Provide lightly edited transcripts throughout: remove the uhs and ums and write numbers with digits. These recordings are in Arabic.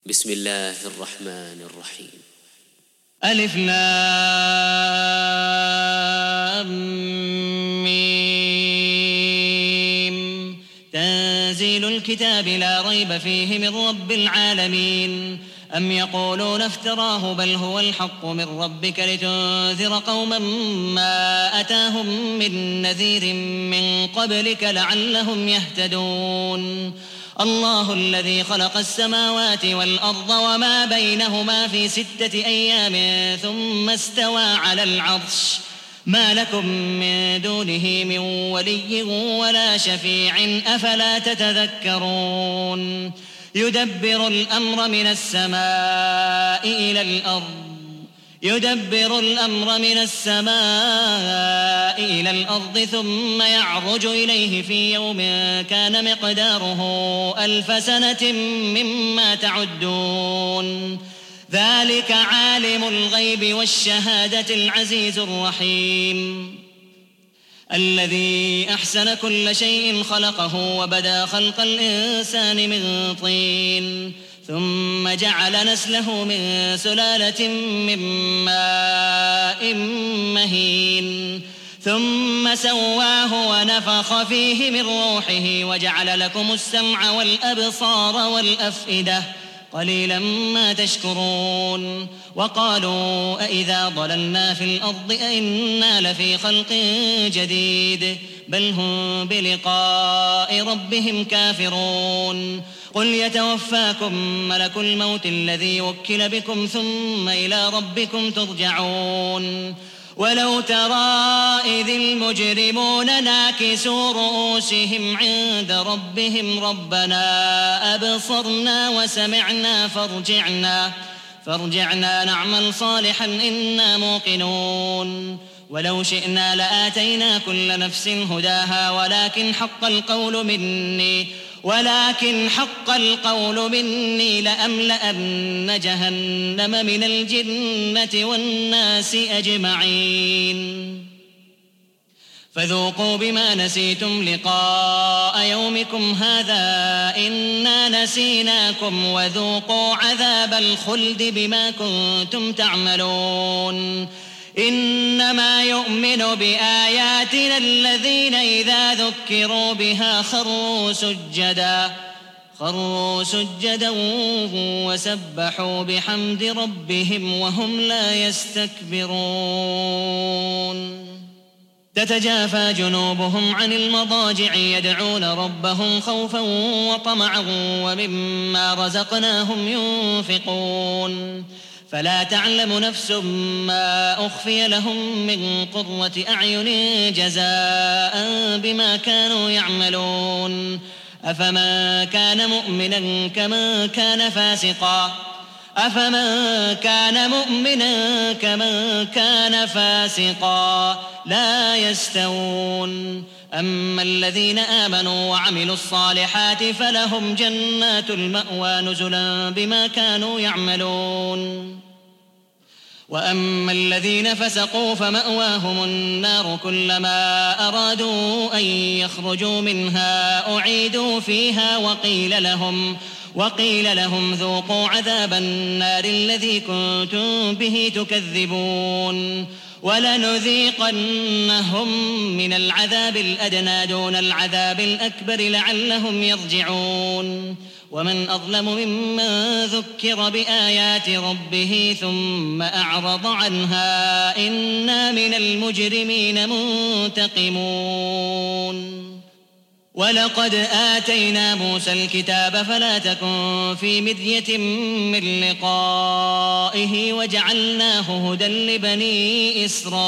بسم الله الرحمن الرحيم. ألف لام ميم. تنزيل الكتاب لا ريب فيه من رب العالمين. أم يقولون افتراه بل هو الحق من ربك لتنذر قوما ما أتاهم من نذير من قبلك لعلهم يهتدون. الله الذي خلق السماوات والأرض وما بينهما في 6 أيام ثم استوى على العرش ما لكم من دونه من ولي ولا شفيع أفلا تتذكرون. يدبر الأمر من السماء إلى الأرض ثم يعرج إليه في يوم كان مقداره 1000 سنة مما تعدون. ذلك عالم الغيب والشهادة العزيز الرحيم. الذي أحسن كل شيء خلقه وبدأ خلق الإنسان من طين ثم جعل نسله من سلالة من ماء مهين ثم سواه ونفخ فيه من روحه وجعل لكم السمع والأبصار والأفئدة قليلا ما تشكرون. وقالوا أإذا ضللنا في الأرض أإنا لفي خلق جديد بل هم بلقاء ربهم كافرون. قل يتوفاكم ملك الموت الذي وكل بكم ثم إلى ربكم ترجعون. ولو ترى إذ المجرمون ناكسوا رؤوسهم عند ربهم ربنا أبصرنا وسمعنا فارجعنا نعمل صالحا إنا موقنون. ولو شئنا لآتينا كل نفس هداها ولكن حق القول مني لأملأن جهنم من الجنة والناس أجمعين. فذوقوا بما نسيتم لقاء يومكم هذا إنا نسيناكم وذوقوا عذاب الخلد بما كنتم تعملون. إنما يؤمن بآياتنا الذين إذا ذكروا بها خروا سجدا وسبحوا بحمد ربهم وهم لا يستكبرون. تتجافى جنوبهم عن المضاجع يدعون ربهم خوفا وطمعا ومما رزقناهم ينفقون. فلا تعلم نفس ما أخفي لهم من قرة أعين جزاء بما كانوا يعملون. أفمن كان مؤمنا كمن كان فاسقا لا يستوون. أما الذين آمنوا وعملوا الصالحات فلهم جنات المأوى نزلا بما كانوا يعملون. وأما الذين فسقوا فمأواهم النار كلما أرادوا أن يخرجوا منها أعيدوا فيها وقيل لهم ذوقوا عذاب النار الذي كنتم به تكذبون. ولنذيقنهم من العذاب الأدنى دون العذاب الأكبر لعلهم يرجعون. ومن أظلم ممن ذكر بآيات ربه ثم أعرض عنها إنا من المجرمين منتقمون. ولقد آتينا موسى الكتاب فلا تكن في مرية من لقائه وجعلناه هدى لبني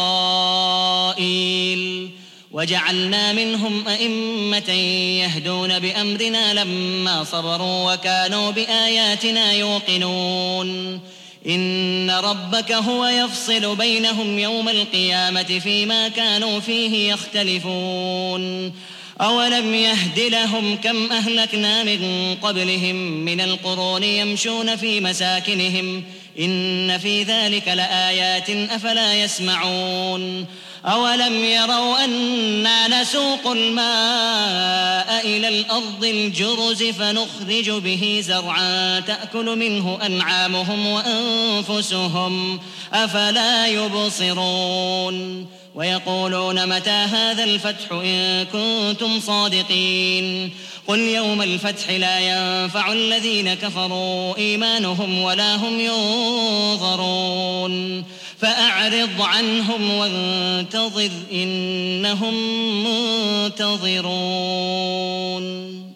إسرائيل. وجعلنا منهم أئمة يهدون بأمرنا لما صبروا وكانوا بآياتنا يوقنون. إن ربك هو يفصل بينهم يوم القيامة فيما كانوا فيه يختلفون. أولم يهد لهم كم أهلكنا من قبلهم من القرون يمشون في مساكنهم إن في ذلك لآيات أفلا يسمعون. أولم يروا أنا نسوق الماء إلى الأرض الجرز فنخرج به زرعا تأكل منه أنعامهم وأنفسهم أفلا يبصرون ويقولون متى هذا الفتح إن كنتم صادقين قل يوم الفتح لا ينفع الذين كفروا إيمانهم ولا هم ينظرون فأعرض عنهم وانتظر إنهم منتظرون.